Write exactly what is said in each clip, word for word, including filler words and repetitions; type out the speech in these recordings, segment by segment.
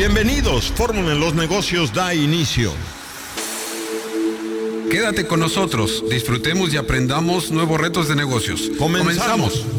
Bienvenidos, Fórmula en los Negocios da inicio. Quédate con nosotros, disfrutemos y aprendamos nuevos retos de negocios. Comenzamos. Comenzamos.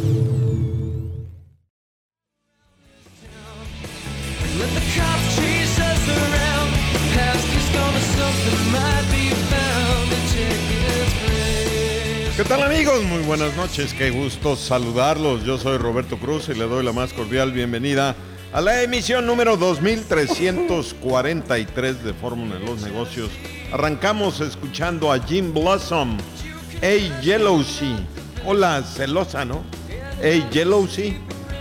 ¿Qué tal, amigos? Muy buenas noches, qué gusto saludarlos. Yo soy Roberto Cruz y le doy la más cordial bienvenida a la emisión número dos mil trescientos cuarenta y tres de Fórmula en los Negocios. Arrancamos escuchando a Jim Blossom, Hey Jealousy. Hola, celosa, ¿no? Hey Jealousy.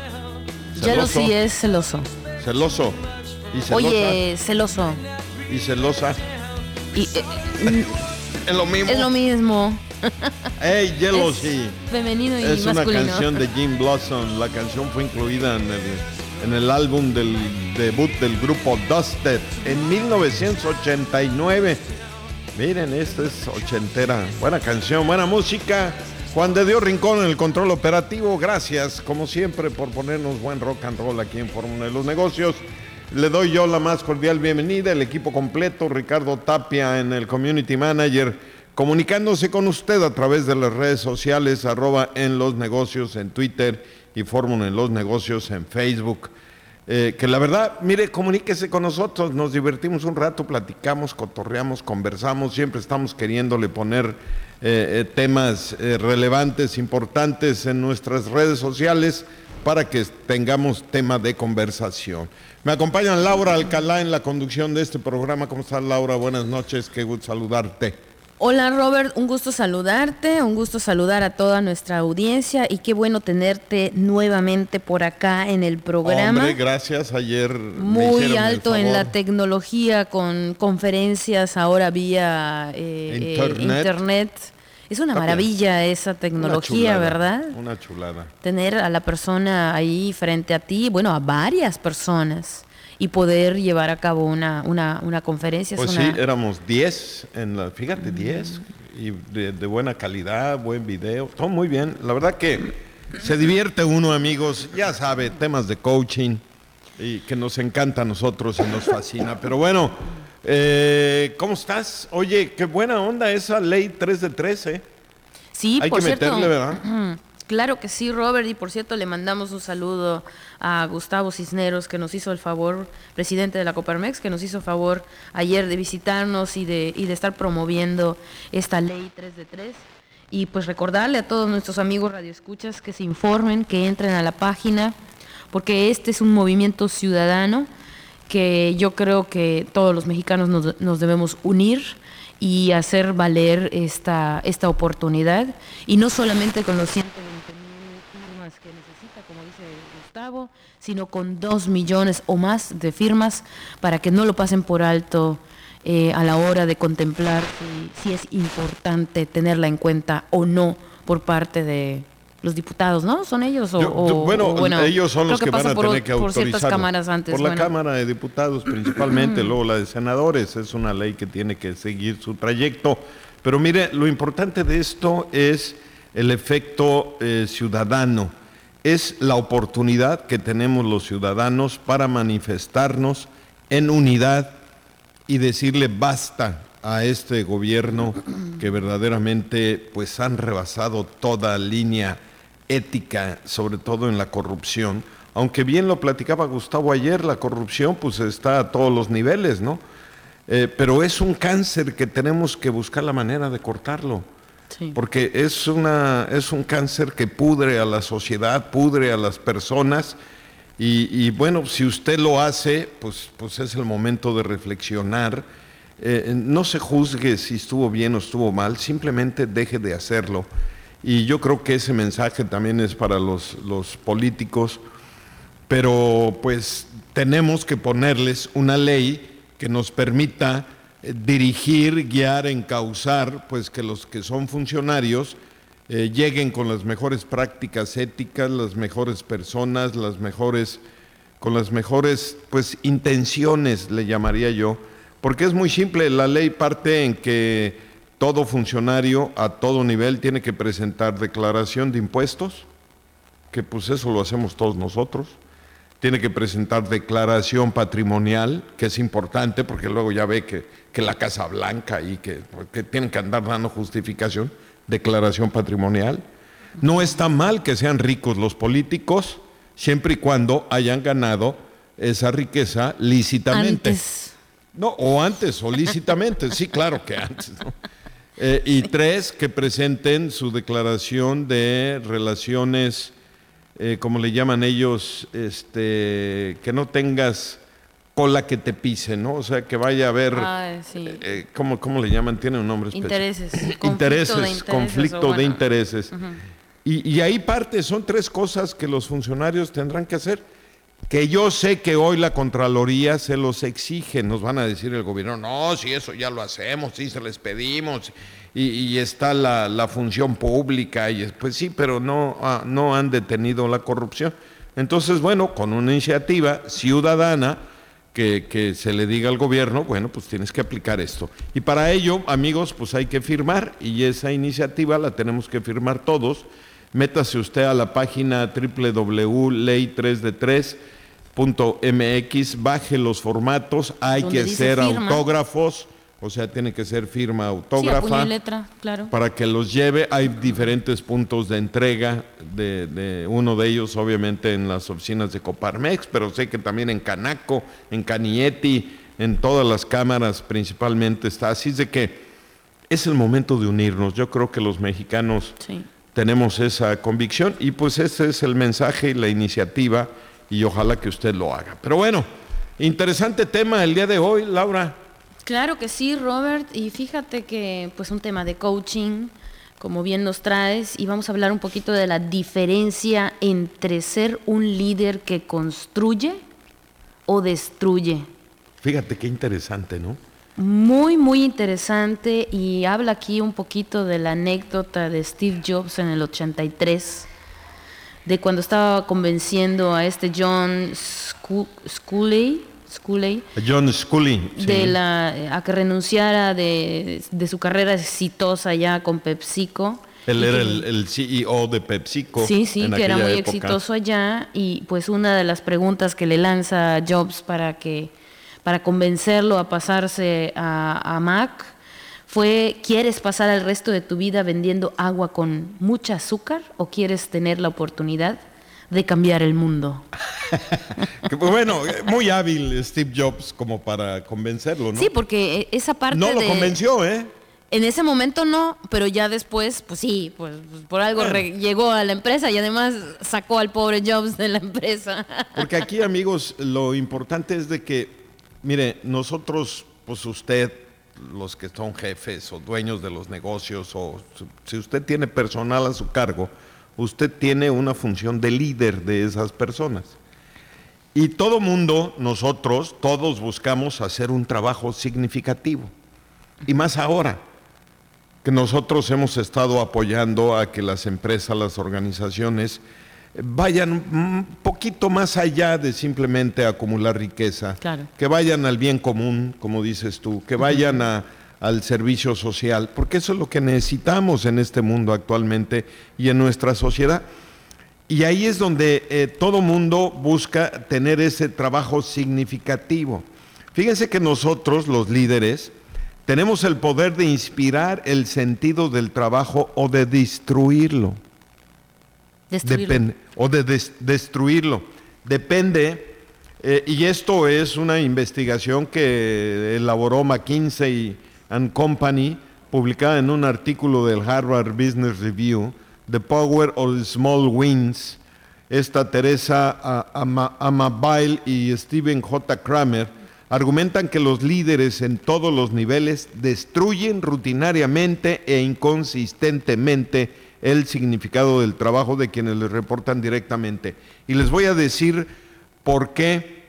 Jealousy es celoso. Celoso. ¿Y celosa? Oye, celoso. ¿Y celosa? Y, eh, es lo mismo. Es lo mismo. Hey Jealousy. Es femenino y es masculino. Es una canción de Jim Blossom. La canción fue incluida en el, en el álbum del debut del grupo Dusted en mil novecientos ochenta y nueve. Miren, esta es ochentera. Buena canción, buena música. Juan de Dios Rincón en el control operativo. Gracias, como siempre, por ponernos buen rock and roll aquí en Fórmula de los Negocios. Le doy yo la más cordial bienvenida. El equipo completo, Ricardo Tapia en el Community Manager, comunicándose con usted a través de las redes sociales, arroba en los negocios en Twitter y Fórmula en los Negocios en Facebook. Eh, que la verdad, mire, comuníquese con nosotros, nos divertimos un rato, platicamos, cotorreamos, conversamos, siempre estamos queriéndole poner eh, eh, temas eh, relevantes, importantes en nuestras redes sociales para que tengamos tema de conversación. Me acompañan Laura Alcalá en la conducción de este programa. ¿Cómo estás, Laura? Buenas noches, qué gusto saludarte. Hola, Robert, un gusto saludarte, un gusto saludar a toda nuestra audiencia y qué bueno tenerte nuevamente por acá en el programa. Hombre, gracias, ayer muy me alto en la tecnología con conferencias ahora vía eh, internet. Eh, internet. Es una maravilla esa tecnología, una chulada, ¿verdad? Una chulada. Tener a la persona ahí frente a ti, bueno, a varias personas, y poder llevar a cabo una, una, una conferencia. Pues es una... sí, éramos diez, en la, fíjate, diez, y de, de buena calidad, buen video, todo muy bien. La verdad que se divierte uno, amigos, ya sabe, temas de coaching, y que nos encanta a nosotros y nos fascina. Pero bueno, eh, ¿cómo estás? Oye, qué buena onda esa ley tres de tres, ¿eh? Sí, hay por que cierto, meterle, ¿verdad? Claro que sí, Robert, y por cierto le mandamos un saludo a Gustavo Cisneros, que nos hizo el favor, presidente de la Coparmex, que nos hizo el favor ayer de visitarnos y de, y de estar promoviendo esta ley tres de tres. Y pues recordarle a todos nuestros amigos radioescuchas que se informen, que entren a la página, porque este es un movimiento ciudadano que yo creo que todos los mexicanos nos, nos debemos unir y hacer valer esta, esta oportunidad, y no solamente con los ciento veinte mil firmas que necesita, como dice Gustavo, sino con dos millones o más de firmas para que no lo pasen por alto eh, a la hora de contemplar si, si es importante tenerla en cuenta o no por parte de los diputados, ¿no? ¿Son ellos? O, Yo, o, bueno, o, bueno, ellos son los que, que van a por, tener que por autorizarlo. ciertas cámaras antes. Por la bueno. Cámara de Diputados principalmente, luego la de Senadores. Es una ley que tiene que seguir su trayecto. Pero mire, lo importante de esto es el efecto eh, ciudadano. Es la oportunidad que tenemos los ciudadanos para manifestarnos en unidad y decirle basta a este gobierno que verdaderamente pues han rebasado toda línea ética, sobre todo en la corrupción, aunque bien lo platicaba Gustavo ayer, la corrupción pues está a todos los niveles, ¿no? Eh, pero es un cáncer que tenemos que buscar la manera de cortarlo, sí. Porque es, una, es un cáncer que pudre a la sociedad, pudre a las personas, y, y bueno, si usted lo hace, pues, pues es el momento de reflexionar. Eh, no se juzgue si estuvo bien o estuvo mal, simplemente deje de hacerlo. Y yo creo que ese mensaje también es para los, los políticos, pero pues tenemos que ponerles una ley que nos permita eh, dirigir, guiar, encauzar, pues que los que son funcionarios eh, lleguen con las mejores prácticas éticas, las mejores personas, las mejores, con las mejores pues intenciones, le llamaría yo, porque es muy simple, la ley parte en que todo funcionario a todo nivel tiene que presentar declaración de impuestos, que pues eso lo hacemos todos nosotros, tiene que presentar declaración patrimonial, que es importante porque luego ya ve que, que la Casa Blanca y que, que tienen que andar dando justificación, declaración patrimonial. No está mal que sean ricos los políticos, siempre y cuando hayan ganado esa riqueza lícitamente. Antes. No, o antes, o lícitamente, sí, claro que antes, ¿no? Eh, y tres, que presenten su declaración de relaciones, eh, como le llaman ellos, este, que no tengas cola que te pise, ¿no? O sea, que vaya a haber, ah, sí. eh, ¿cómo, ¿cómo le llaman? Tiene un nombre especial. Intereses. Intereses, conflicto de intereses. conflicto Bueno. de intereses. Uh-huh. Y, y ahí parte, son tres cosas que los funcionarios tendrán que hacer, que yo sé que hoy la Contraloría se los exige. Nos van a decir el gobierno, no, si eso ya lo hacemos, sí se les pedimos, y, y está la, la función pública, y pues sí, pero no, ah, no han detenido la corrupción. Entonces, bueno, con una iniciativa ciudadana que, que se le diga al gobierno, bueno, pues tienes que aplicar esto. Y para ello, amigos, pues hay que firmar, y esa iniciativa la tenemos que firmar todos. Métase usted a la página doble u doble u doble u punto ley tres de tres punto m x, baje los formatos, hay que hacer autógrafos, o sea, tiene que ser firma autógrafa. Sí, a puño y letra, claro. Para que los lleve. Hay diferentes puntos de entrega, de, de uno de ellos obviamente en las oficinas de Coparmex, pero sé que también en Canaco, en Canieti, en todas las cámaras principalmente está. Así es de que es el momento de unirnos. Yo creo que los mexicanos sí. tenemos esa convicción, y pues ese es el mensaje y la iniciativa, y ojalá que usted lo haga. Pero bueno, interesante tema el día de hoy, Laura. Claro que sí, Robert, y fíjate que pues un tema de coaching, como bien nos traes, y vamos a hablar un poquito de la diferencia entre ser un líder que construye o destruye. Fíjate qué interesante, ¿no? Muy, muy interesante, y habla aquí un poquito de la anécdota de Steve Jobs en el ochenta y tres, de cuando estaba convenciendo a este John Sculley, Sculley John Sculley, sí. de la, a que renunciara de, de su carrera exitosa ya con PepsiCo. Él era el, el C E O de PepsiCo. Sí, sí, que era muy época. exitoso allá, y pues una de las preguntas que le lanza Jobs para que para convencerlo a pasarse a, a Mac fue: ¿quieres pasar el resto de tu vida vendiendo agua con mucha azúcar o quieres tener la oportunidad de cambiar el mundo? Bueno, muy hábil Steve Jobs como para convencerlo, ¿no? Sí, porque esa parte No lo de... convenció, ¿eh? En ese momento no, pero ya después, pues sí, pues por algo bueno. re- llegó a la empresa, y además sacó al pobre Jobs de la empresa. Porque aquí, amigos, lo importante es de que, mire, nosotros, pues usted, los que son jefes o dueños de los negocios, o si usted tiene personal a su cargo, usted tiene una función de líder de esas personas. Y todo mundo, nosotros, todos buscamos hacer un trabajo significativo. Y más ahora, que nosotros hemos estado apoyando a que las empresas, las organizaciones, vayan un poquito más allá de simplemente acumular riqueza, claro. que vayan al bien común, como dices tú, que vayan uh-huh. a, al servicio social, porque eso es lo que necesitamos en este mundo actualmente y en nuestra sociedad. Y ahí es donde eh, todo mundo busca tener ese trabajo significativo. Fíjense que nosotros, los líderes, tenemos el poder de inspirar el sentido del trabajo o de destruirlo. Destruirlo. Depende, o de des, destruirlo. Depende, eh, y esto es una investigación que elaboró McKinsey and Company, publicada en un artículo del Harvard Business Review, The Power of Small Wins. Esta Teresa Amabile y Stephen J. Kramer argumentan que los líderes en todos los niveles destruyen rutinariamente e inconsistentemente el significado del trabajo de quienes les reportan directamente. Y les voy a decir por qué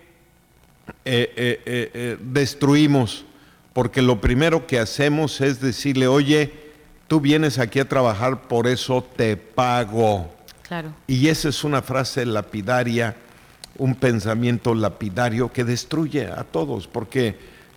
eh, eh, eh, eh, destruimos. Porque lo primero que hacemos es decirle, oye, tú vienes aquí a trabajar, por eso te pago. Claro. Y esa es una frase lapidaria, un pensamiento lapidario que destruye a todos, porque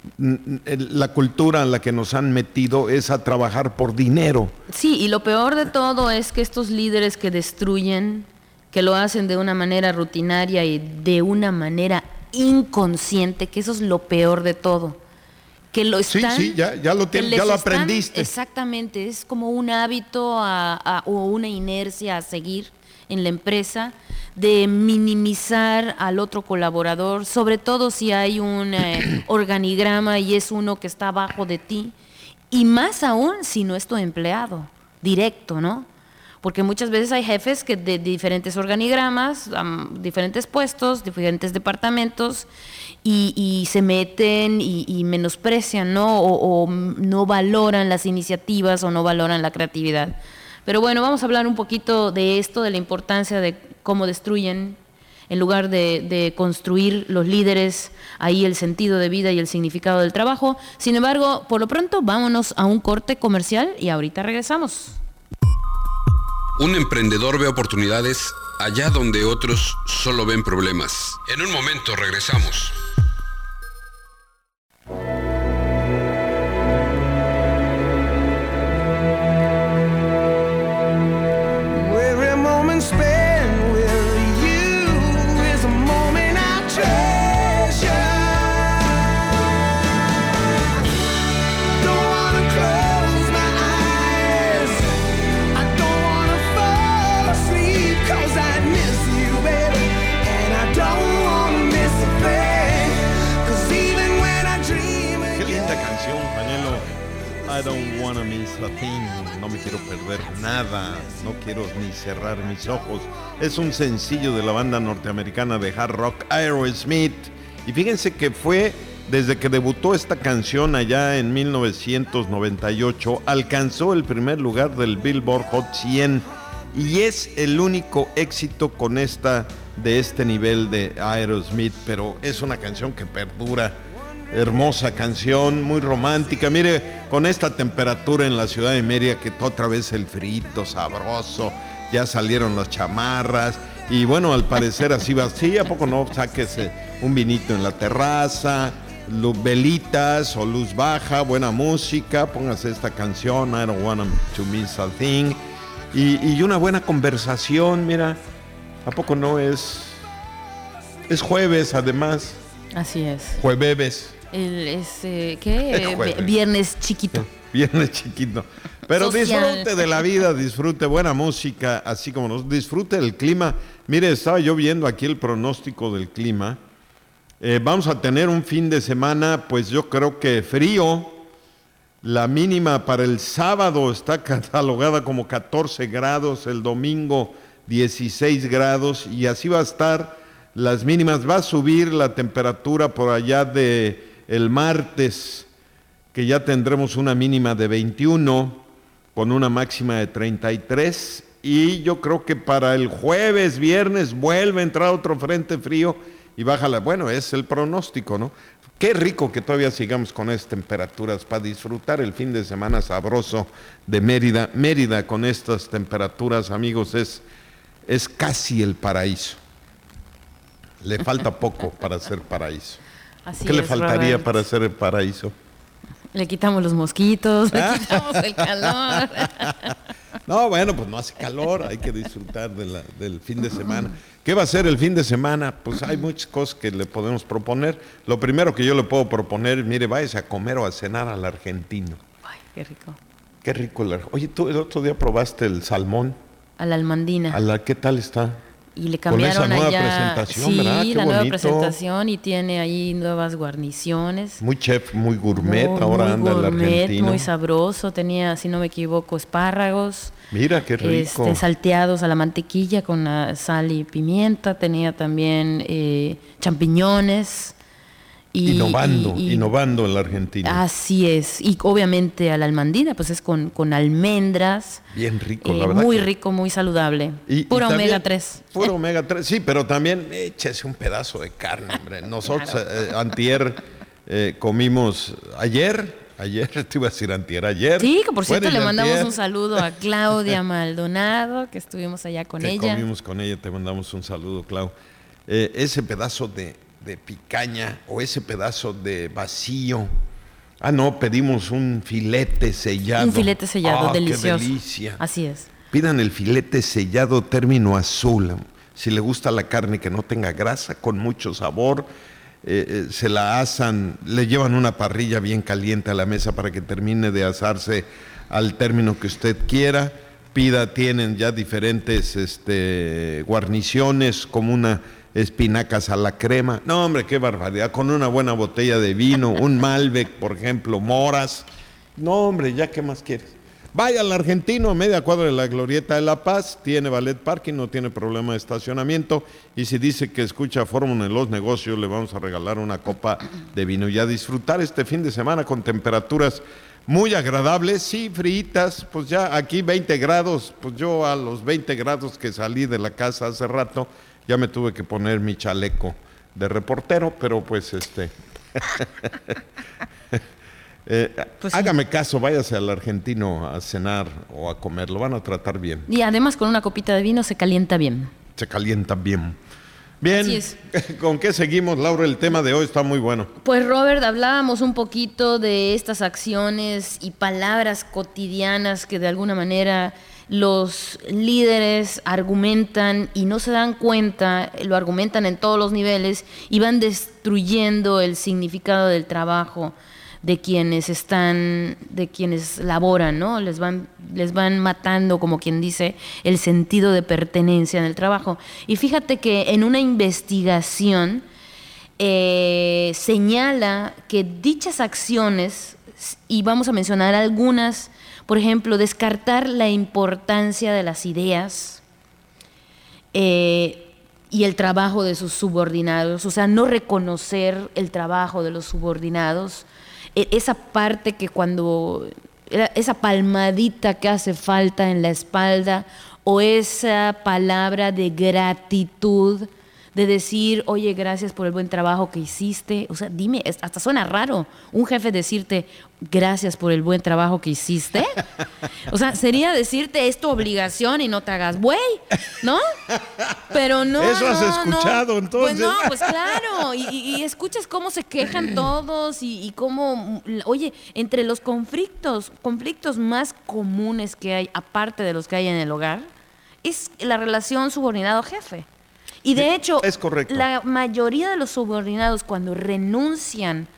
la cultura en la que nos han metido es a trabajar por dinero. Sí, y lo peor de todo es que estos líderes que destruyen, que lo hacen de una manera rutinaria y de una manera inconsciente, que eso es lo peor de todo. Que lo están, sí, sí, ya, ya lo, tienes, ya lo están, aprendiste. Exactamente, es como un hábito a, a, o una inercia a seguir en la empresa, de minimizar al otro colaborador, sobre todo si hay un eh, organigrama y es uno que está abajo de ti, y más aún si no es tu empleado directo, ¿no? Porque muchas veces hay jefes que de diferentes organigramas, um, diferentes puestos, diferentes departamentos, y, y se meten y, y menosprecian, ¿no? O, o no valoran las iniciativas o no valoran la creatividad. Pero bueno, vamos a hablar un poquito de esto, de la importancia de cómo destruyen, en lugar de, de construir los líderes ahí el sentido de vida y el significado del trabajo. Sin embargo, por lo pronto, vámonos a un corte comercial y ahorita regresamos. Un emprendedor ve oportunidades allá donde otros solo ven problemas. En un momento regresamos. I don't wanna miss a thing. No me quiero perder nada. No quiero ni cerrar mis ojos. Es un sencillo de la banda norteamericana de hard rock Aerosmith. Y fíjense que fue desde que debutó esta canción allá en mil novecientos noventa y ocho, alcanzó el primer lugar del Billboard Hot cien. Y es el único éxito con esta de este nivel de Aerosmith. Pero es una canción que perdura. Hermosa canción, muy romántica. Mire, con esta temperatura en la ciudad de Mérida, que otra vez el frito sabroso, ya salieron las chamarras, y bueno, al parecer así va. Sí, ¿a poco no? Sáquese un vinito en la terraza, luz, velitas o luz baja, buena música, póngase esta canción, I don't want to miss a thing, y, y una buena conversación. Mira, ¿a poco no? Es, es jueves, además. Así es. Jueves. El, ese, ¿qué? Viernes chiquito. Viernes chiquito. Pero Social. Disfrute de la vida, disfrute buena música, así como nos disfrute el clima. Mire, estaba yo viendo aquí el pronóstico del clima. Eh, vamos a tener un fin de semana, pues yo creo que frío. La mínima para el sábado está catalogada como catorce grados, el domingo dieciséis grados, y así va a estar. Las mínimas, va a subir la temperatura por allá de el martes, que ya tendremos una mínima de veintiuno con una máxima de treinta y tres, y yo creo que para el jueves, viernes vuelve a entrar otro frente frío y baja la, bueno, es el pronóstico, ¿no? Qué rico que todavía sigamos con esas temperaturas para disfrutar el fin de semana sabroso de Mérida. Mérida con estas temperaturas, amigos, es, es casi el paraíso. Le falta poco para ser paraíso. Así ¿Qué le es, faltaría Robert. para ser el paraíso? Le quitamos los mosquitos, le quitamos el calor. No, bueno, pues no hace calor, hay que disfrutar de la, del fin de semana. ¿Qué va a ser el fin de semana? Pues hay muchas cosas que le podemos proponer. Lo primero que yo le puedo proponer, mire, váyase a comer o a cenar al argentino. Ay, qué rico. Qué rico el argentino. Oye, tú el otro día probaste el salmón. A la almandina. ¿A la, qué tal está? Y le cambiaron con esa nueva allá, presentación, sí, ¿verdad? Qué la nueva bonito. presentación, y tiene ahí nuevas guarniciones. Muy chef, muy gourmet, Muy, ahora muy anda gourmet, el argentino. muy sabroso, tenía, si no me equivoco, espárragos. Mira, qué rico. Este, salteados a la mantequilla con uh, sal y pimienta, tenía también eh, champiñones. Y, innovando, y, y, innovando el argentino. Así es, y obviamente a la almandina, pues es con, con almendras. Bien rico, eh, la verdad. Muy que... rico, muy saludable. Y, pura y también, omega tres. Pura omega tres, sí, pero también échese un pedazo de carne, hombre. Nosotros claro. eh, antier eh, comimos, ayer, ayer, te iba a decir antier, ayer. Sí, que por cierto bueno, le mandamos antier. un saludo a Claudia Maldonado, que estuvimos allá con que ella. Comimos con ella, te mandamos un saludo, Clau. Eh, ese pedazo de... de picaña o ese pedazo de vacío. Ah, no, pedimos un filete sellado. Un filete sellado, oh, delicioso. Qué delicia. Así es. Pidan el filete sellado término azul. si le gusta la carne que no tenga grasa, con mucho sabor, eh, eh, se la asan, le llevan una parrilla bien caliente a la mesa para que termine de asarse al término que usted quiera. Pida, tienen ya diferentes este, guarniciones, como una espinacas a la crema. No, hombre, qué barbaridad. Con una buena botella de vino, un Malbec, por ejemplo, moras. No, hombre, ya qué más quieres. Vaya al Argentino, a media cuadra de la Glorieta de La Paz, tiene valet parking, no tiene problema de estacionamiento, y si dice que escucha Fórmula en los negocios, le vamos a regalar una copa de vino y a disfrutar este fin de semana con temperaturas muy agradables, sí, fritas, pues ya aquí veinte grados, pues yo a los veinte grados que salí de la casa hace rato, ya me tuve que poner mi chaleco de reportero, pero pues este... eh, pues sí. Hágame caso, váyase al Argentino a cenar o a comer, lo van a tratar bien. Y además con una copita de vino se calienta bien. Se calienta bien. Bien, ¿con qué seguimos, Laura? El tema de hoy está muy bueno. Pues Robert, hablábamos un poquito de estas acciones y palabras cotidianas que de alguna manera los líderes argumentan y no se dan cuenta, lo argumentan en todos los niveles y van destruyendo el significado del trabajo de quienes están, de quienes laboran, ¿no? Les van, les van matando, como quien dice, el sentido de pertenencia en el trabajo. Y fíjate que en una investigación eh, señala que dichas acciones, y vamos a mencionar algunas, por ejemplo, descartar la importancia de las ideas eh, y el trabajo de sus subordinados, o sea, no reconocer el trabajo de los subordinados, esa parte que cuando, esa palmadita que hace falta en la espalda o esa palabra de gratitud, de decir, oye, gracias por el buen trabajo que hiciste. O sea, dime, hasta suena raro un jefe decirte, gracias por el buen trabajo que hiciste. O sea, sería decirte, es tu obligación y no te hagas güey, ¿no? Pero no, Eso no, has escuchado, no. entonces. Pues no, pues claro. Y, y, y escuchas cómo se quejan todos y, y cómo, oye, entre los conflictos, conflictos más comunes que hay, aparte de los que hay en el hogar, es la relación subordinado-jefe. Y de hecho, es correcto. La mayoría de los subordinados cuando renuncian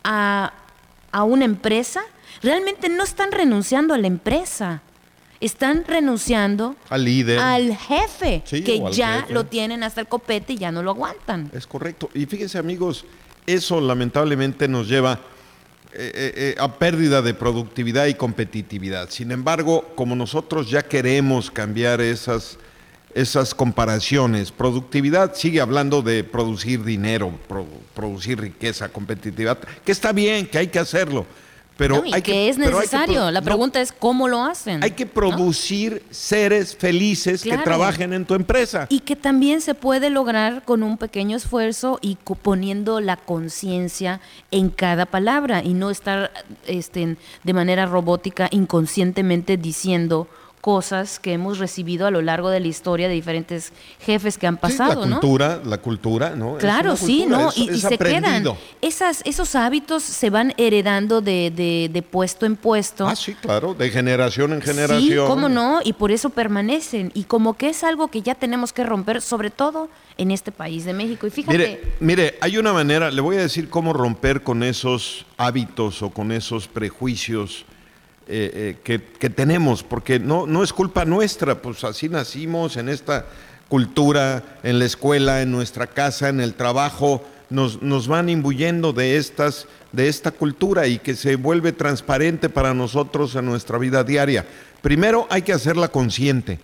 a, a una empresa, realmente no están renunciando a la empresa, están renunciando al líder, al jefe, sí, que al ya jefe. Lo tienen hasta el copete y ya no lo aguantan. Es correcto. Y fíjense, amigos, eso lamentablemente nos lleva eh, eh, a pérdida de productividad y competitividad. Sin embargo, como nosotros ya queremos cambiar esas... esas comparaciones. Productividad sigue hablando de producir dinero, pro, producir riqueza, competitividad, que está bien, que hay que hacerlo, pero no, y hay que, que es necesario. Que, La pregunta no, es cómo lo hacen. Hay que producir ¿no? seres felices claro. que trabajen en tu empresa. Y que también se puede lograr con un pequeño esfuerzo y poniendo la conciencia en cada palabra y no estar este, de manera robótica inconscientemente diciendo cosas que hemos recibido a lo largo de la historia de diferentes jefes que han pasado, sí, la ¿no? cultura, la cultura, ¿no? Claro, sí, cultura, ¿no? Es, y es y se quedan. Esas, esos hábitos se van heredando de, de, de puesto en puesto. Ah, sí, claro, de generación en generación. Sí, cómo no, y por eso permanecen. Y como que es algo que ya tenemos que romper, sobre todo en este país de México. Y fíjate... Mire, mire, hay una manera, le voy a decir cómo romper con esos hábitos o con esos prejuicios Eh, eh, que, que tenemos, porque no, no es culpa nuestra, pues así nacimos en esta cultura, en la escuela, en nuestra casa, en el trabajo, nos, nos van imbuyendo de, estas, de esta cultura y que se vuelve transparente para nosotros en nuestra vida diaria. Primero hay que hacerla consciente.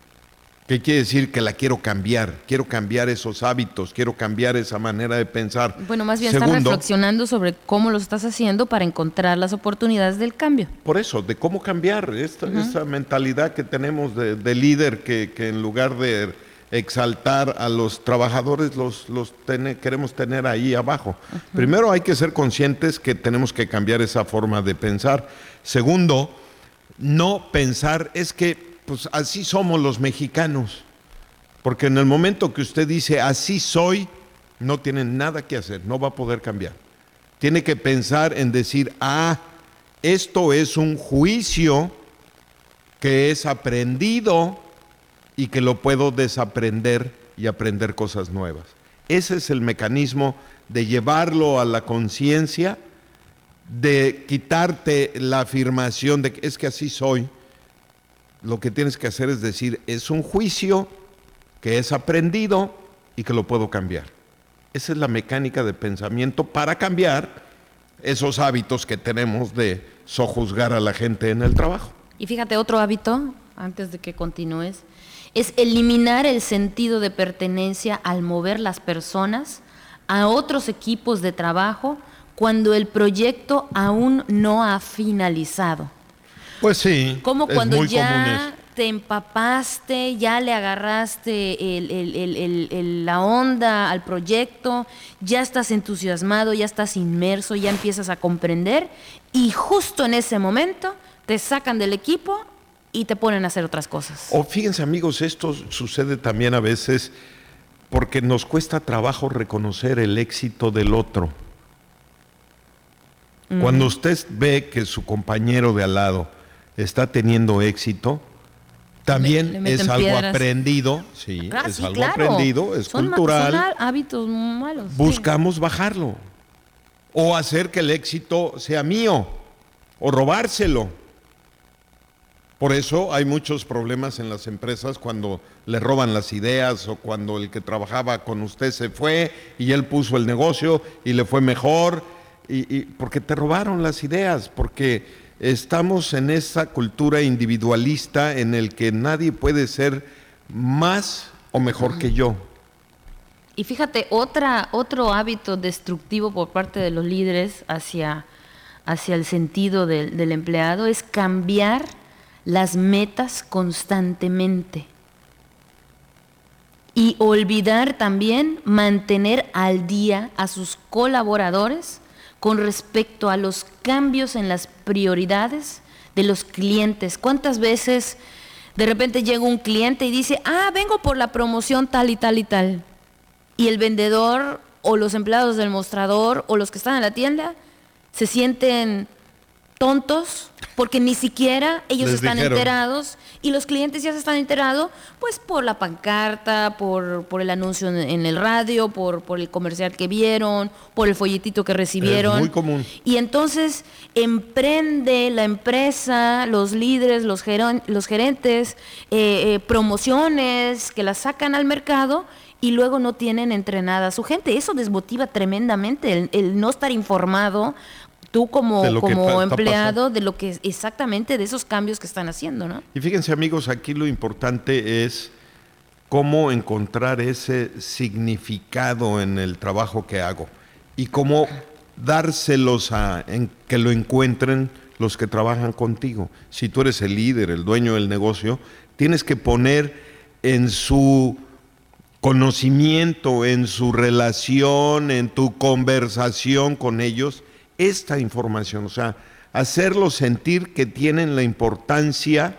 ¿Qué quiere decir? Que la quiero cambiar, quiero cambiar esos hábitos, quiero cambiar esa manera de pensar. Bueno, más bien Segundo, estás reflexionando sobre cómo lo estás haciendo para encontrar las oportunidades del cambio. Por eso, de cómo cambiar esta, uh-huh. esta mentalidad que tenemos de, de líder que, que en lugar de exaltar a los trabajadores los, los ten, queremos tener ahí abajo. Uh-huh. Primero hay que ser conscientes que tenemos que cambiar esa forma de pensar. Segundo, no pensar es que pues así somos los mexicanos, porque en el momento que usted dice así soy, no tiene nada que hacer, no va a poder cambiar. Tiene que pensar en decir, ah, esto es un juicio que es aprendido y que lo puedo desaprender y aprender cosas nuevas. Ese es el mecanismo de llevarlo a la conciencia, de quitarte la afirmación de que es que así soy. Lo que tienes que hacer es decir, es un juicio que es aprendido y que lo puedo cambiar. Esa es la mecánica de pensamiento para cambiar esos hábitos que tenemos de sojuzgar a la gente en el trabajo. Y fíjate, otro hábito, antes de que continúes, es eliminar el sentido de pertenencia al mover las personas a otros equipos de trabajo cuando el proyecto aún no ha finalizado. Pues sí, como es cuando muy ya común eso. Te empapaste, ya le agarraste el, el, el, el, el, la onda al proyecto, ya estás entusiasmado, ya estás inmerso, ya empiezas a comprender y justo en ese momento te sacan del equipo y te ponen a hacer otras cosas. O fíjense amigos, esto sucede también a veces porque nos cuesta trabajo reconocer el éxito del otro. Mm. Cuando usted ve que su compañero de al lado está teniendo éxito, también le, le es algo piedras. aprendido, sí, ah, es sí, algo claro. aprendido, es son cultural. Ma- son hábitos malos. Buscamos sí. bajarlo, o hacer que el éxito sea mío, o robárselo. Por eso hay muchos problemas en las empresas cuando le roban las ideas o cuando el que trabajaba con usted se fue y él puso el negocio y le fue mejor, y, y porque te robaron las ideas, porque estamos en esa cultura individualista en el que nadie puede ser más o mejor que yo. Y fíjate, otra, otro hábito destructivo por parte de los líderes hacia, hacia el sentido del, del empleado es cambiar las metas constantemente. Y olvidar también mantener al día a sus colaboradores con respecto a los cambios en las prioridades de los clientes. ¿Cuántas veces de repente llega un cliente y dice, ah, vengo por la promoción tal y tal y tal? Y el vendedor o los empleados del mostrador o los que están en la tienda se sienten tontos porque ni siquiera ellos Les están dijeron. enterados y los clientes ya se están enterados pues por la pancarta, por, por el anuncio en, en el radio, por, por el comercial que vieron, por el folletito que recibieron. Es muy común. Y entonces emprende la empresa, los líderes, los, geron, los gerentes, eh, eh, promociones que las sacan al mercado y luego no tienen entrenada a su gente. Eso desmotiva tremendamente el, el no estar informado tú como, como empleado de lo que exactamente de esos cambios que están haciendo, ¿no? Y fíjense amigos, aquí lo importante es cómo encontrar ese significado en el trabajo que hago y cómo dárselos a en que lo encuentren los que trabajan contigo. Si tú eres el líder, el dueño del negocio, tienes que poner en su conocimiento, en su relación, en tu conversación con ellos, esta información, o sea, hacerlos sentir que tienen la importancia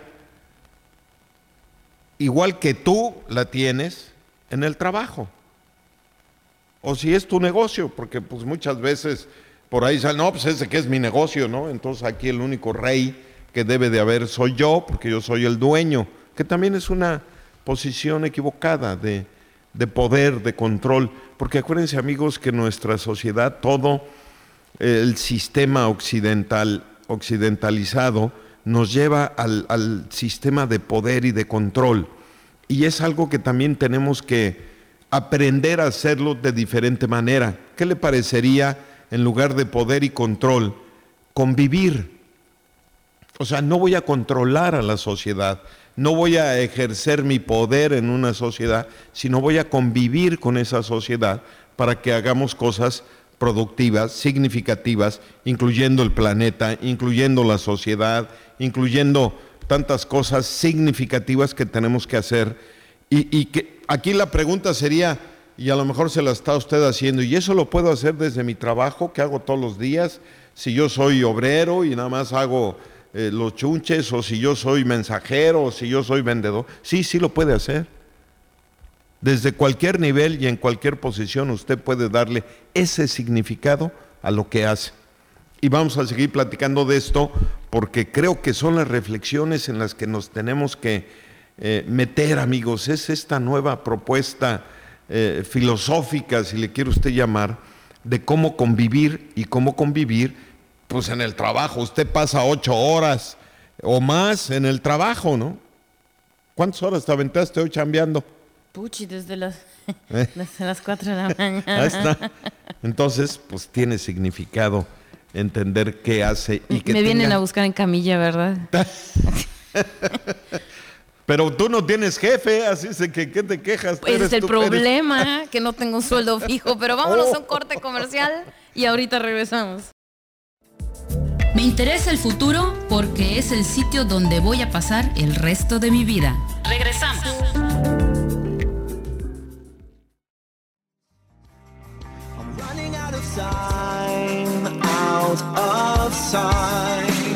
igual que tú la tienes en el trabajo. O si es tu negocio, porque pues muchas veces por ahí salen, no, pues ese que es mi negocio, ¿no? Entonces aquí el único rey que debe de haber soy yo, porque yo soy el dueño, que también es una posición equivocada de, de poder, de control, porque acuérdense amigos que nuestra sociedad, todo el sistema occidental, occidentalizado, nos lleva al, al sistema de poder y de control. Y es algo que también tenemos que aprender a hacerlo de diferente manera. ¿Qué le parecería, en lugar de poder y control, convivir? O sea, no voy a controlar a la sociedad, no voy a ejercer mi poder en una sociedad, sino voy a convivir con esa sociedad para que hagamos cosas productivas, significativas, incluyendo el planeta, incluyendo la sociedad, incluyendo tantas cosas significativas que tenemos que hacer. Y, y que aquí la pregunta sería, y a lo mejor se la está usted haciendo, ¿y eso lo puedo hacer desde mi trabajo que hago todos los días? Si yo soy obrero y nada más hago eh, los chunches, o si yo soy mensajero, o si yo soy vendedor. Sí, sí lo puede hacer. Desde cualquier nivel y en cualquier posición usted puede darle ese significado a lo que hace. Y vamos a seguir platicando de esto porque creo que son las reflexiones en las que nos tenemos que, eh, meter, amigos, es esta nueva propuesta eh, filosófica, si le quiere usted llamar, de cómo convivir y cómo convivir, pues en el trabajo. Usted pasa ocho horas o más en el trabajo, ¿no? ¿Cuántas horas te aventaste hoy chambeando? Puchi, desde las, ¿Eh? desde las cuatro de la mañana. Ahí está. Entonces, pues tiene significado entender qué hace y que Me vienen tenga... a buscar en camilla, ¿verdad? Pero tú no tienes jefe, así es que ¿qué te quejas? Pues Eres es el tú, problema, eres... que no tengo un sueldo fijo. Pero vámonos a un corte comercial y ahorita regresamos. Me interesa el futuro porque es el sitio donde voy a pasar el resto de mi vida. Regresamos. I'm running out of time, out of time.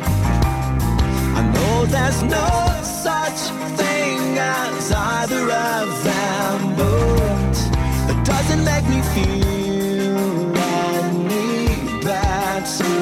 I know there's no such thing as either of them, but it doesn't make me feel any better.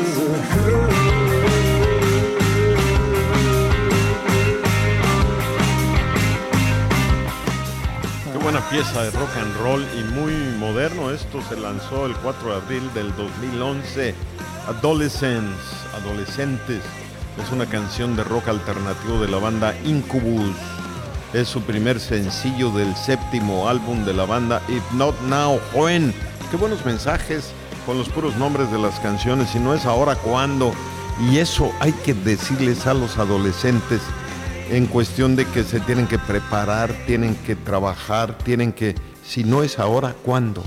Qué buena pieza de rock and roll y muy moderno. Esto se lanzó el cuatro de abril del dos mil once. Adolescents, Adolescentes. Es una canción de rock alternativo de la banda Incubus. Es su primer sencillo del séptimo álbum de la banda If Not Now, When. Qué buenos mensajes con los puros nombres de las canciones. Si no es ahora, ¿cuándo? Y eso hay que decirles a los adolescentes en cuestión de que se tienen que preparar, tienen que trabajar, tienen que... Si no es ahora, ¿cuándo?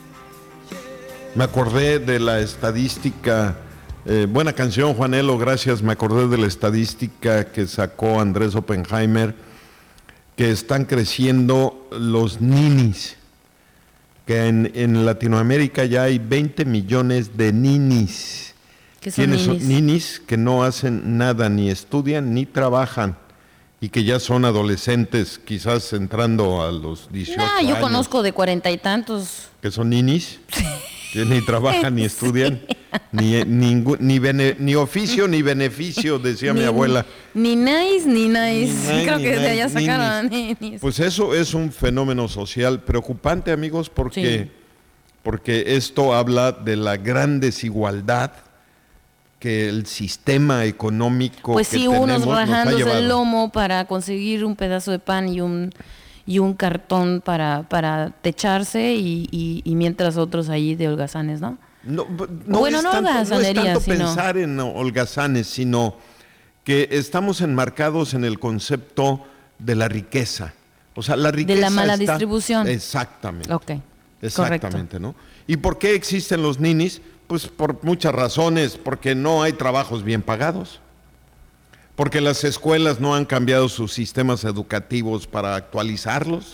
Me acordé de la estadística... Eh, buena canción, Juanelo, gracias. Me acordé de la estadística que sacó Andrés Oppenheimer, que están creciendo los ninis, que en, en Latinoamérica ya hay veinte millones de ninis. ¿Qué son ¿Quiénes ninis? son? Ninis que no hacen nada, ni estudian, ni trabajan, y que ya son adolescentes, quizás entrando a los dieciocho Ah, yo años. conozco de cuarenta y tantos. ¿Que son ninis? Que ni trabajan ni estudian, ni, ningún, ni, bene, ni oficio ni beneficio, decía Ni- mi abuela. Ni nice, ni nice. Ni nice, Creo ni que de nice, allá ni sacaron ninis. Pues eso es un fenómeno social preocupante, amigos, porque, Sí. porque esto habla de la gran desigualdad que el sistema económico Pues que sí, tenemos unos nos ha rajándose llevado. el lomo para conseguir un pedazo de pan y un y un cartón para, para techarse y, y, y mientras otros ahí de holgazanes, ¿no? No, no Bueno, es no tanto, no es holgazanería, tanto sino- pensar en holgazanes, sino que estamos enmarcados en el concepto de la riqueza. O sea, la riqueza la mala está- distribución. Exactamente. Ok, Exactamente, ¿no? ¿Y por qué existen los ninis? Pues por muchas razones, porque no hay trabajos bien pagados, porque las escuelas no han cambiado sus sistemas educativos para actualizarlos,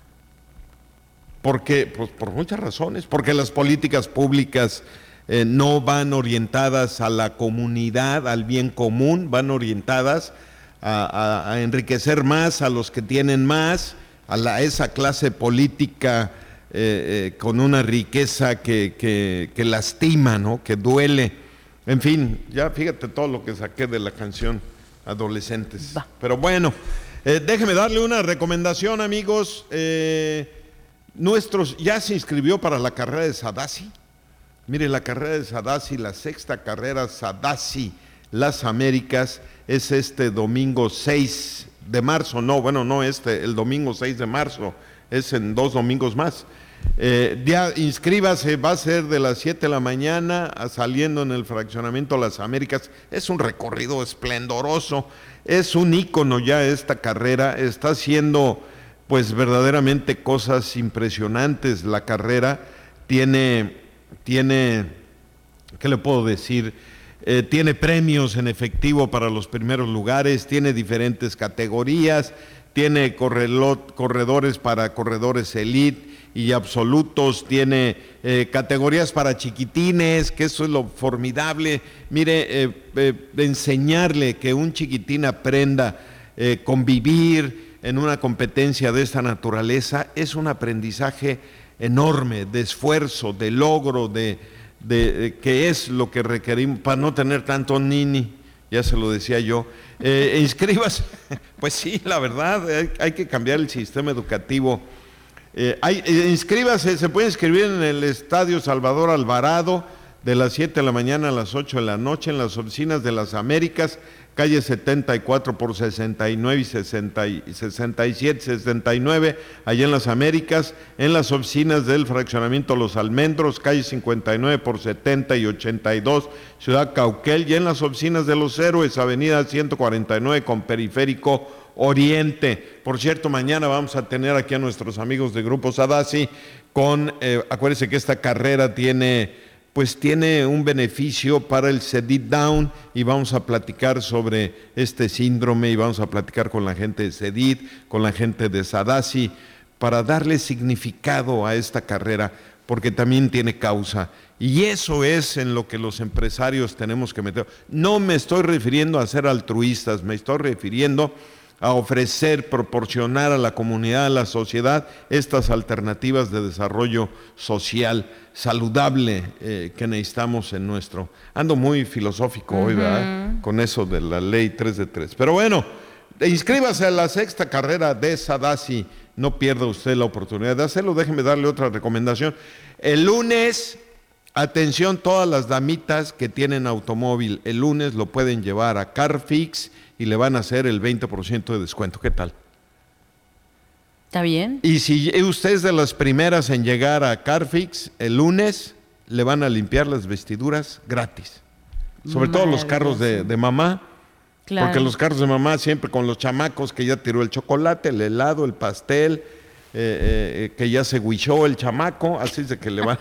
porque, pues por muchas razones, porque las políticas públicas eh, no van orientadas a la comunidad, al bien común, van orientadas a, a- a enriquecer más a los que tienen más, a la, esa clase política eh, eh, con una riqueza que, que, que lastima, ¿no? Que duele. En fin, ya fíjate todo lo que saqué de la canción Adolescentes. Va. Pero bueno, eh, déjeme darle una recomendación, amigos. Eh, nuestros, ya se inscribió para la carrera de Sadasi. Mire, la carrera de Sadasi, la sexta carrera Sadasi Las Américas, es este domingo seis de marzo. No, bueno, no este, el domingo seis de marzo, es en dos domingos más. Eh, ya inscríbase, va a ser de las siete de la mañana a saliendo en el fraccionamiento Las Américas. Es un recorrido esplendoroso, es un ícono ya esta carrera, está haciendo pues verdaderamente cosas impresionantes. La carrera tiene, tiene, ¿qué le puedo decir? Eh, tiene premios en efectivo para los primeros lugares, tiene diferentes categorías, tiene correlo- corredores para corredores elite y absolutos, tiene eh, categorías para chiquitines, que eso es lo formidable. Mire, eh, eh, enseñarle que un chiquitín aprenda eh, convivir en una competencia de esta naturaleza es un aprendizaje enorme, de esfuerzo, de logro, de, de, de que es lo que requerimos para no tener tanto nini, ya se lo decía yo. Eh, inscríbase, pues sí, la verdad, hay, hay que cambiar el sistema educativo. Eh, hay, eh, inscríbase, se puede inscribir en el Estadio Salvador Alvarado, de las siete de la mañana a las ocho de la noche, en las oficinas de las Américas, calle setenta y cuatro por sesenta y nueve y sesenta, sesenta y siete, sesenta y nueve, allá en las Américas, en las oficinas del fraccionamiento Los Almendros, calle cincuenta y nueve por setenta y ochenta y dos, Ciudad Cauquel, y en las oficinas de Los Héroes, avenida ciento cuarenta y nueve con Periférico Oriente. Por cierto, mañana vamos a tener aquí a nuestros amigos de Grupo Sadasi con, eh, acuérdense que esta carrera tiene... pues tiene un beneficio para el CEDIT Down y vamos a platicar sobre este síndrome y vamos a platicar con la gente de CEDIT, con la gente de Sadasi, para darle significado a esta carrera, porque también tiene causa. Y eso es en lo que los empresarios tenemos que meter. No me estoy refiriendo a ser altruistas, me estoy refiriendo a ofrecer, proporcionar a la comunidad, a la sociedad, estas alternativas de desarrollo social saludable eh, que necesitamos en nuestro... Ando muy filosófico uh-huh. hoy, ¿verdad? Con eso de la ley tres de tres. Pero bueno, inscríbase a la sexta carrera de Sadasi, no pierda usted la oportunidad de hacerlo. Déjeme darle otra recomendación. El lunes, atención todas las damitas que tienen automóvil, el lunes lo pueden llevar a Carfix y le van a hacer el veinte por ciento de descuento. ¿Qué tal? ¿Está bien? Y si usted es de las primeras en llegar a Carfix, el lunes le van a limpiar las vestiduras gratis. Sobre todo los carros de, de mamá. Claro. Porque los carros de mamá siempre con los chamacos que ya tiró el chocolate, el helado, el pastel, eh, eh, que ya se huichó el chamaco, así es de que le van,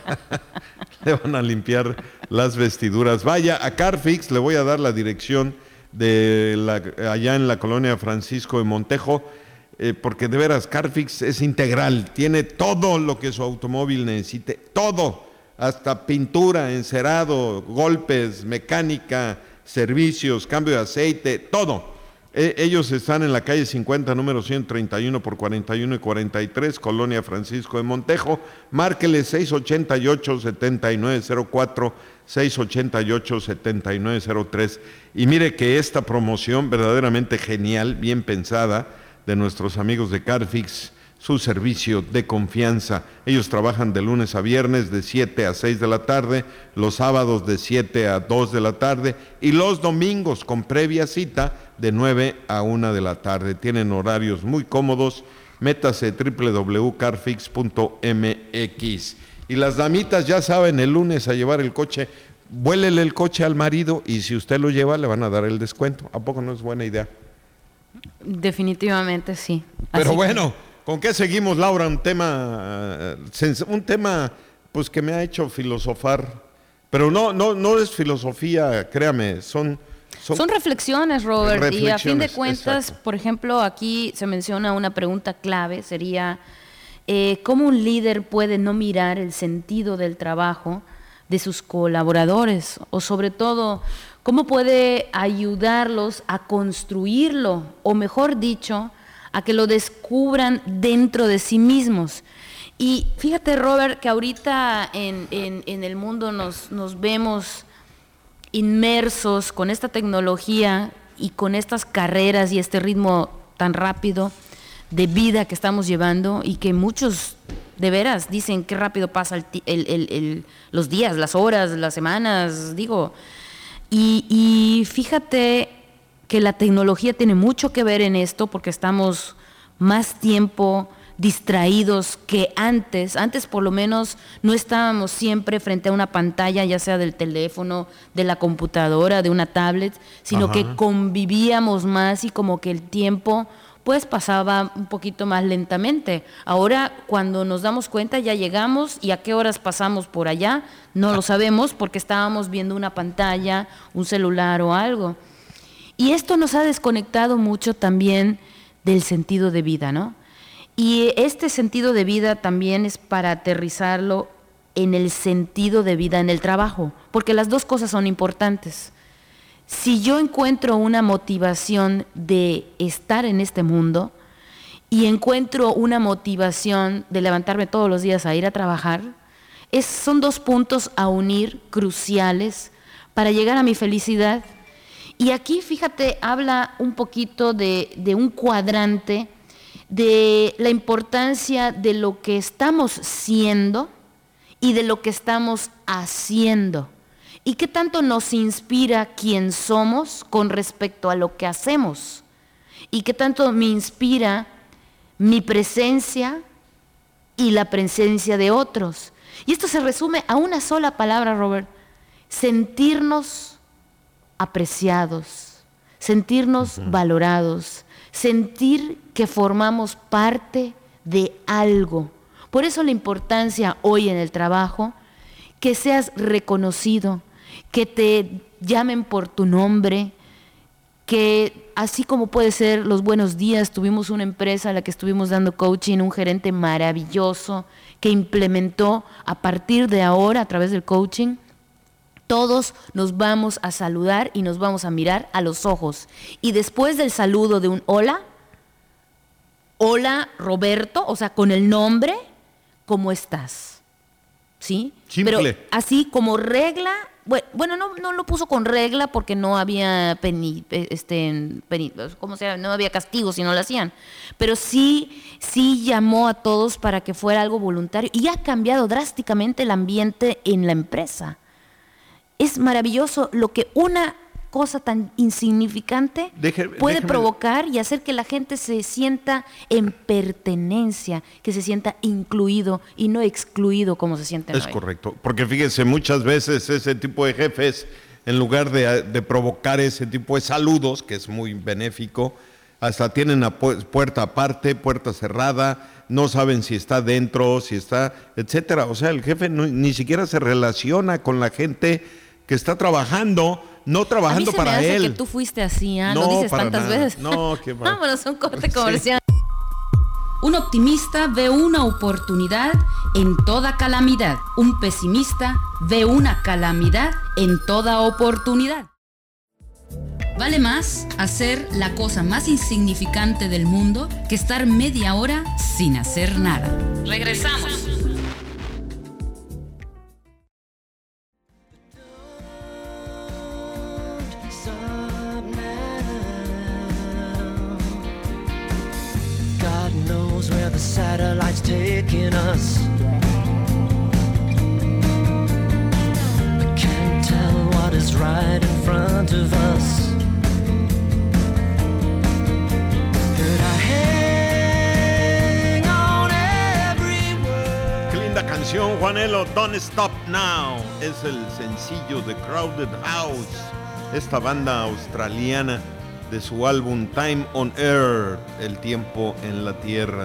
le van a limpiar las vestiduras. Vaya a Carfix, le voy a dar la dirección de la, allá en la colonia Francisco de Montejo, eh, porque de veras Carfix es integral, tiene todo lo que su automóvil necesite, todo, hasta pintura, encerado, golpes, mecánica, servicios, cambio de aceite, todo. Eh, ellos están en la calle cincuenta, número ciento treinta y uno por cuarenta y uno y cuarenta y tres, colonia Francisco de Montejo. Márquele seis ochenta y ocho, setenta y nueve cero cuatro, seis ochenta y ocho, setenta y nueve cero tres. Y mire que esta promoción verdaderamente genial, bien pensada, de nuestros amigos de Carfix, su servicio de confianza. Ellos trabajan de lunes a viernes de siete a seis de la tarde, los sábados de siete a dos de la tarde y los domingos con previa cita de nueve a una de la tarde. Tienen horarios muy cómodos. Métase doble u doble u doble u punto carfix punto m x. Y las damitas ya saben, el lunes a llevar el coche, vuélele el coche al marido y si usted lo lleva le van a dar el descuento. ¿A poco no es buena idea? Definitivamente sí. Pero Así bueno... que... ¿Con qué seguimos, Laura? Un tema, un tema, pues que me ha hecho filosofar, pero no, no, no es filosofía, créame, son, son, son reflexiones, Robert. reflexiones, y a fin de cuentas, exacto. Por ejemplo, aquí se menciona una pregunta clave, sería eh, ¿cómo un líder puede no mirar el sentido del trabajo de sus colaboradores? O sobre todo, ¿cómo puede ayudarlos a construirlo? O mejor dicho, a que lo descubran dentro de sí mismos. Y fíjate, Robert, que ahorita en, en, en el mundo nos, nos vemos inmersos con esta tecnología y con estas carreras y este ritmo tan rápido de vida que estamos llevando y que muchos de veras dicen qué rápido pasa el, el, el, el, los días, las horas, las semanas, digo. Y, y fíjate que la tecnología tiene mucho que ver en esto porque estamos más tiempo distraídos que antes. Antes por lo menos no estábamos siempre frente a una pantalla, ya sea del teléfono, de la computadora, de una tablet, sino Ajá. que convivíamos más y como que el tiempo pues pasaba un poquito más lentamente. Ahora cuando nos damos cuenta ya llegamos y a qué horas pasamos por allá, no lo sabemos porque estábamos viendo una pantalla, un celular o algo. Y esto nos ha desconectado mucho también del sentido de vida, ¿no? Y este sentido de vida también es para aterrizarlo en el sentido de vida en el trabajo, porque las dos cosas son importantes. Si yo encuentro una motivación de estar en este mundo y encuentro una motivación de levantarme todos los días a ir a trabajar, es, son dos puntos a unir cruciales para llegar a mi felicidad. Y aquí, fíjate, habla un poquito de, de un cuadrante de la importancia de lo que estamos siendo y de lo que estamos haciendo. ¿Y qué tanto nos inspira quién somos con respecto a lo que hacemos? ¿Y qué tanto me inspira mi presencia y la presencia de otros? Y esto se resume a una sola palabra, Robert: sentirnos apreciados, sentirnos uh-huh. valorados, sentir que formamos parte de algo. Por eso la importancia hoy en el trabajo, que seas reconocido, que te llamen por tu nombre, que así como puede ser los buenos días, tuvimos una empresa a la que estuvimos dando coaching, un gerente maravilloso que implementó a partir de ahora a través del coaching. Todos nos vamos a saludar y nos vamos a mirar a los ojos. Y después del saludo de un hola, hola Roberto, o sea, con el nombre, ¿cómo estás? ¿Sí? Simple. Pero así como regla, bueno, no, no lo puso con regla porque no había peni, este, peni, ¿cómo se llama? No había castigo si no lo hacían. Pero sí, sí llamó a todos para que fuera algo voluntario y ha cambiado drásticamente el ambiente en la empresa. Es maravilloso lo que una cosa tan insignificante Deje, puede déjeme... provocar y hacer que la gente se sienta en pertenencia, que se sienta incluido y no excluido como se sienten Es hoy. correcto, porque fíjense, muchas veces ese tipo de jefes, en lugar de, de provocar ese tipo de saludos, que es muy benéfico, hasta tienen a pu- puerta aparte, puerta cerrada, no saben si está dentro, si está, etcétera. O sea, el jefe no, ni siquiera se relaciona con la gente que está trabajando, no trabajando a mí se para me hace él. que tú fuiste así, ¿eh? No, Lo dices para tantas nada. veces. No, qué va. Vámonos a un corte comercial. Sí. Un optimista ve una oportunidad en toda calamidad. Un pesimista ve una calamidad en toda oportunidad. Vale más hacer la cosa más insignificante del mundo que estar media hora sin hacer nada. Regresamos. God knows where the satellite's taking us. I can't tell what is right in front of us. Could I hang on every word? Qué linda canción, Juanelo, Don't Stop Now. Es el sencillo de Crowded House, esta banda australiana, de su álbum Time on Earth, El tiempo en la tierra,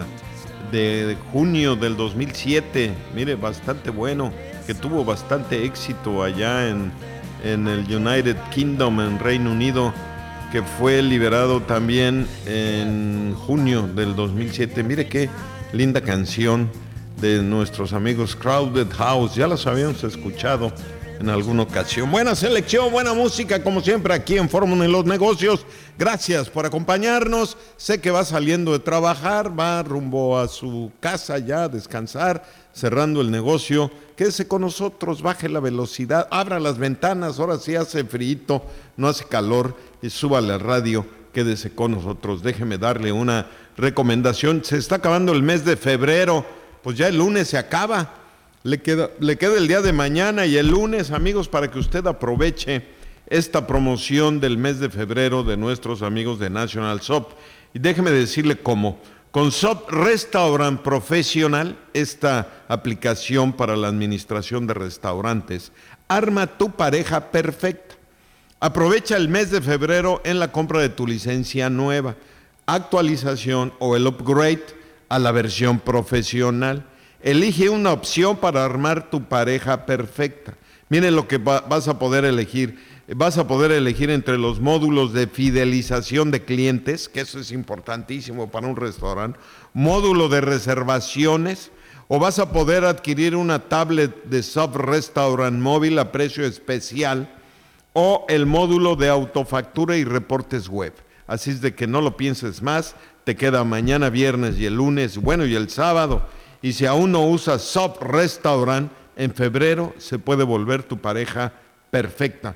de junio del dos mil siete. Mire, bastante bueno, que tuvo bastante éxito allá en, en el United Kingdom, en Reino Unido, que fue liberado también en junio del dos mil siete. Mire qué linda canción de nuestros amigos Crowded House, ya las habíamos escuchado en alguna ocasión. Buena selección, buena música, como siempre, aquí en Fórmula en los Negocios. Gracias por acompañarnos. Sé que va saliendo de trabajar, va rumbo a su casa ya a descansar, cerrando el negocio. Quédese con nosotros, baje la velocidad, abra las ventanas, ahora sí hace frío, no hace calor, y suba la radio. Quédese con nosotros. Déjeme darle una recomendación. Se está acabando el mes de febrero, pues ya el lunes se acaba. Le queda, le queda el día de mañana y el lunes, amigos, para que usted aproveche esta promoción del mes de febrero de nuestros amigos de National Shop. Y déjeme decirle cómo. Con Shop Restaurant Professional, esta aplicación para la administración de restaurantes, arma tu pareja perfecta. Aprovecha el mes de febrero en la compra de tu licencia nueva, actualización o el upgrade a la versión profesional. Elige una opción para armar tu pareja perfecta. Miren lo que va, vas a poder elegir. Vas a poder elegir entre los módulos de fidelización de clientes, que eso es importantísimo para un restaurante, módulo de reservaciones, o vas a poder adquirir una tablet de Shop Restaurant móvil a precio especial, o el módulo de autofactura y reportes web. Así es de que no lo pienses más, te queda mañana viernes y el lunes, bueno, y el sábado. Y si aún no usas Shop Restaurant, en febrero se puede volver tu pareja perfecta.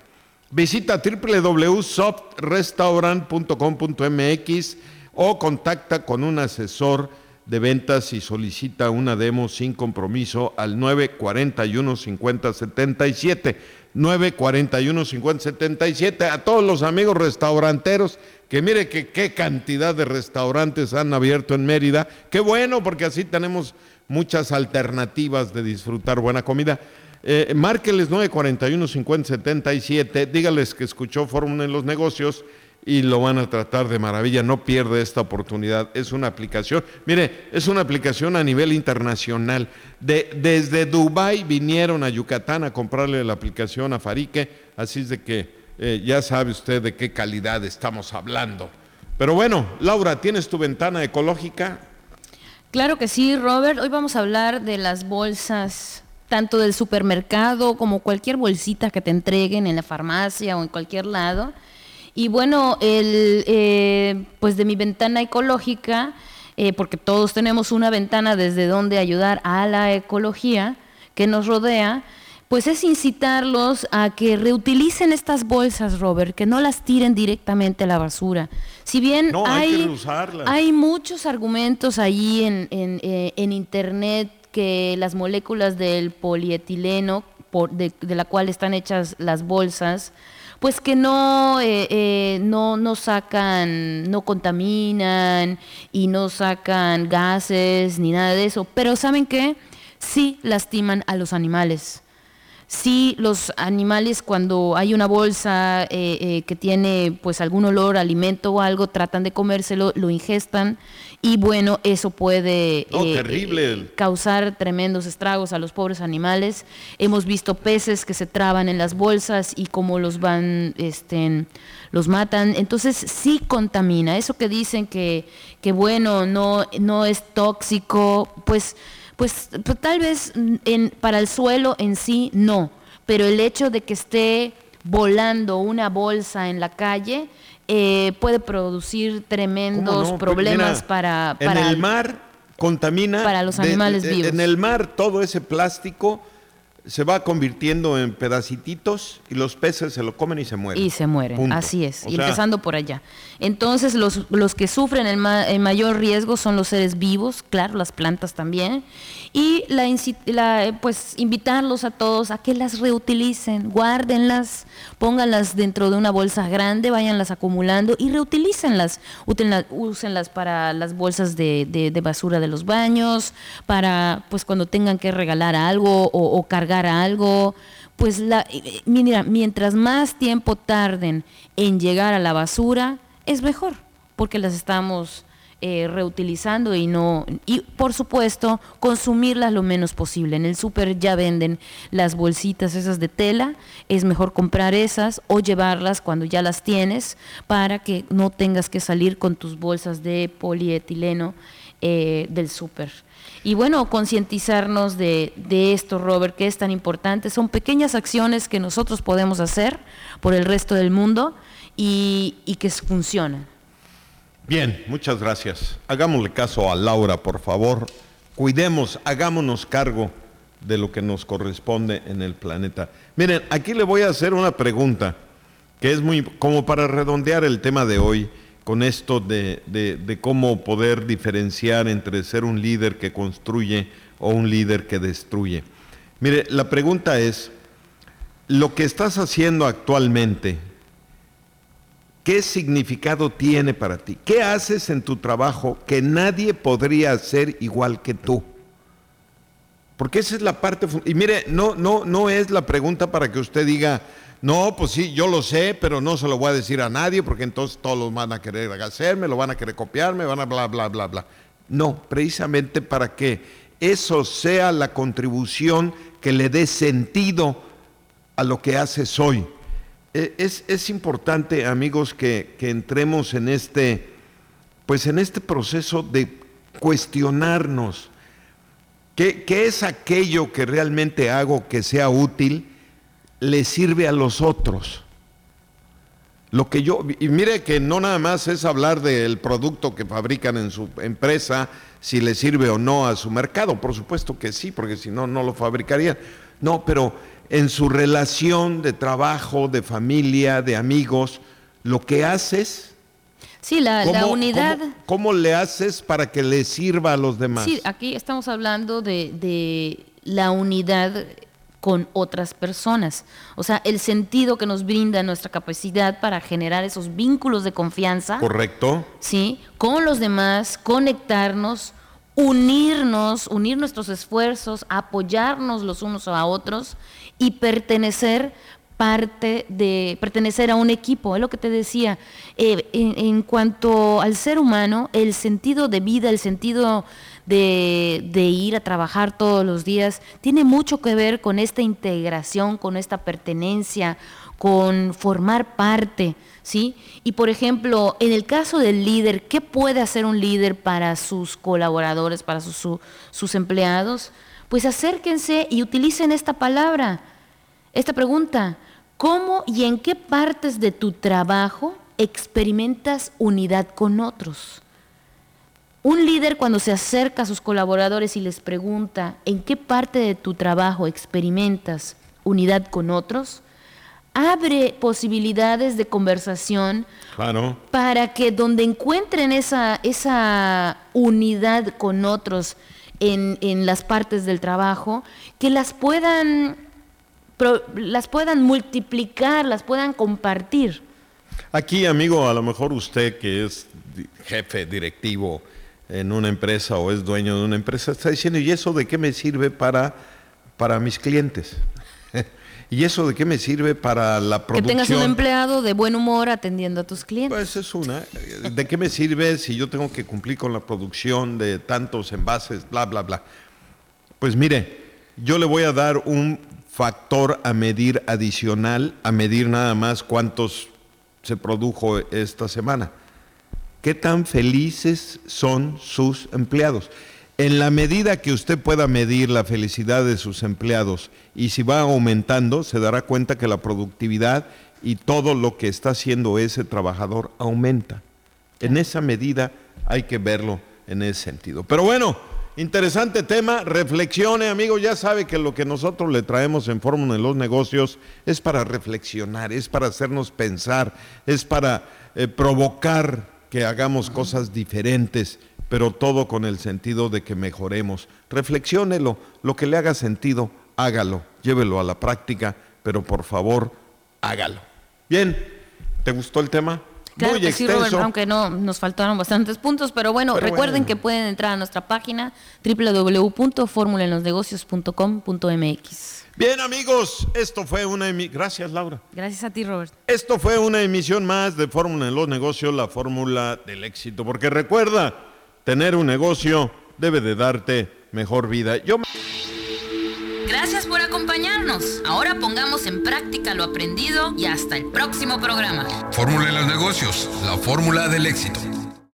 Visita doble u doble u doble u punto soft restaurant punto com punto m x o contacta con un asesor de ventas y solicita una demo sin compromiso al nueve cuarenta y uno, cincuenta, setenta y siete. nueve cuarenta y uno, cincuenta, setenta y siete. A todos los amigos restauranteros, que mire que qué cantidad de restaurantes han abierto en Mérida. Qué bueno, porque así tenemos muchas alternativas de disfrutar buena comida. Eh, márqueles nueve cuarenta y uno, cincuenta, setenta y siete, dígales que escuchó Fórmula en los Negocios y lo van a tratar de maravilla. No pierde esta oportunidad. Es una aplicación, mire, es una aplicación a nivel internacional. De, desde Dubái vinieron a Yucatán a comprarle la aplicación a Farique, así es de que eh, ya sabe usted de qué calidad estamos hablando. Pero bueno, Laura, ¿tienes tu ventana ecológica? Claro que sí, Robert. Hoy vamos a hablar de las bolsas, tanto del supermercado como cualquier bolsita que te entreguen en la farmacia o en cualquier lado. Y bueno, el, eh, pues de mi ventana ecológica, eh, porque todos tenemos una ventana desde donde ayudar a la ecología que nos rodea, pues es incitarlos a que reutilicen estas bolsas, Robert, que no las tiren directamente a la basura. Si bien no, hay, hay, que reusarlas. hay muchos argumentos ahí en, en, eh, en internet, que las moléculas del polietileno, por, de, de la cual están hechas las bolsas, pues que no, eh, eh, no, no sacan, no contaminan y no sacan gases ni nada de eso. Pero ¿saben qué? Sí lastiman a los animales. Sí, los animales, cuando hay una bolsa eh, eh, que tiene pues algún olor, alimento o algo, tratan de comérselo, lo ingestan y bueno, eso puede oh, eh, terrible. eh, causar tremendos estragos a los pobres animales. Hemos visto peces que se traban en las bolsas y cómo los van, este, los matan. Entonces sí contamina. Eso que dicen que, que bueno, no, no es tóxico, pues... Pues, pues tal vez en, para el suelo en sí no, pero el hecho de que esté volando una bolsa en la calle eh, puede producir tremendos no? problemas Mira, para, para... En el mar contamina... Para los animales de, de, vivos. En el mar todo ese plástico se va convirtiendo en pedacititos y los peces se lo comen y se mueren. Y se mueren, Punto. Así es, O y sea, empezando por allá. Entonces los, los que sufren el, ma, el mayor riesgo son los seres vivos, claro, las plantas también, y la, la, pues invitarlos a todos a que las reutilicen, guárdenlas, pónganlas dentro de una bolsa grande, váyanlas acumulando y reutilícenlas, útenlas, úsenlas para las bolsas de, de, de basura de los baños, para pues cuando tengan que regalar algo o, o cargar algo, pues la, mira, mientras más tiempo tarden en llegar a la basura, es mejor, porque las estamos eh, reutilizando y no, y por supuesto, consumirlas lo menos posible. En el súper ya venden las bolsitas esas de tela, es mejor comprar esas o llevarlas cuando ya las tienes para que no tengas que salir con tus bolsas de polietileno eh, del súper. Y bueno, concientizarnos de, de esto, Robert, que es tan importante. Son pequeñas acciones que nosotros podemos hacer por el resto del mundo y, y que funcionan. Bien, muchas gracias. Hagámosle caso a Laura, por favor. Cuidemos, hagámonos cargo de lo que nos corresponde en el planeta. Miren, aquí le voy a hacer una pregunta que es muy, como para redondear el tema de hoy, con esto de, de, de cómo poder diferenciar entre ser un líder que construye o un líder que destruye. Mire, la pregunta es, lo que estás haciendo actualmente, ¿qué significado tiene para ti? ¿Qué haces en tu trabajo que nadie podría hacer igual que tú? Porque esa es la parte, y mire, no, no, no es la pregunta para que usted diga, no, pues sí, yo lo sé, pero no se lo voy a decir a nadie, porque entonces todos los van a querer hacerme, lo van a querer copiarme, van a bla, bla, bla, bla. No, precisamente para que eso sea la contribución que le dé sentido a lo que haces hoy. Es, es importante, amigos, que, que entremos en este, pues en este proceso de cuestionarnos. ¿Qué, qué es aquello que realmente hago que sea útil? Le sirve a los otros. Lo que yo, y mire que no nada más es hablar del producto que fabrican en su empresa, si le sirve o no a su mercado, por supuesto que sí, porque si no, no lo fabricarían. No, pero en su relación de trabajo, de familia, de amigos, lo que haces. Sí, la, la ¿Cómo, unidad. ¿cómo, cómo le haces para que le sirva a los demás? Sí, aquí estamos hablando de, de la unidad con otras personas. O sea, el sentido que nos brinda nuestra capacidad para generar esos vínculos de confianza. Correcto. Sí, con los demás, conectarnos, unirnos, unir nuestros esfuerzos, apoyarnos los unos a otros y pertenecer parte de pertenecer a un equipo. Es lo que te decía, eh, en, en cuanto al ser humano, el sentido de vida, el sentido de, de ir a trabajar todos los días, tiene mucho que ver con esta integración, con esta pertenencia, con formar parte, ¿sí? Y por ejemplo, en el caso del líder, ¿qué puede hacer un líder para sus colaboradores, para sus, su, sus empleados? Pues acérquense y utilicen esta palabra, esta pregunta: ¿cómo y en qué partes de tu trabajo experimentas unidad con otros? Un líder, cuando se acerca a sus colaboradores y les pregunta ¿en qué parte de tu trabajo experimentas unidad con otros?, abre posibilidades de conversación, claro, para que donde encuentren esa, esa unidad con otros en, en las partes del trabajo, que las puedan, pro, las puedan multiplicar, las puedan compartir. Aquí, amigo, a lo mejor usted que es jefe directivo en una empresa o es dueño de una empresa, está diciendo, ¿y eso de qué me sirve para, para mis clientes? ¿Y eso de qué me sirve para la producción? Que tengas un empleado de buen humor atendiendo a tus clientes. Pues es una. ¿De qué me sirve si yo tengo que cumplir con la producción de tantos envases, bla, bla, bla? Pues mire, yo le voy a dar un factor a medir adicional, a medir nada más cuántos se produjo esta semana. ¿Qué tan felices son sus empleados? En la medida que usted pueda medir la felicidad de sus empleados y si va aumentando, se dará cuenta que la productividad y todo lo que está haciendo ese trabajador aumenta. En esa medida hay que verlo en ese sentido. Pero bueno, interesante tema, reflexione, amigo, ya sabe que lo que nosotros le traemos en Fórmula en los Negocios es para reflexionar, es para hacernos pensar, es para eh, provocar que hagamos cosas diferentes, pero todo con el sentido de que mejoremos. Reflexiónelo, lo que le haga sentido, hágalo, llévelo a la práctica, pero por favor, hágalo. Bien, ¿te gustó el tema? Claro Muy que extenso. sí, Robert, aunque no nos faltaron bastantes puntos, pero bueno, pero recuerden bueno. que pueden entrar a nuestra página doble u doble u doble u punto fórmula en los negocios punto com punto m x. Bien, amigos, esto fue una emisión. Gracias, Laura. Gracias a ti, Robert. Esto fue una emisión más de Fórmula en los Negocios, la fórmula del éxito. Porque recuerda, tener un negocio debe de darte mejor vida. Yo me... Gracias por acompañarnos. Ahora pongamos en práctica lo aprendido y hasta el próximo programa. Fórmula en los negocios, la fórmula del éxito.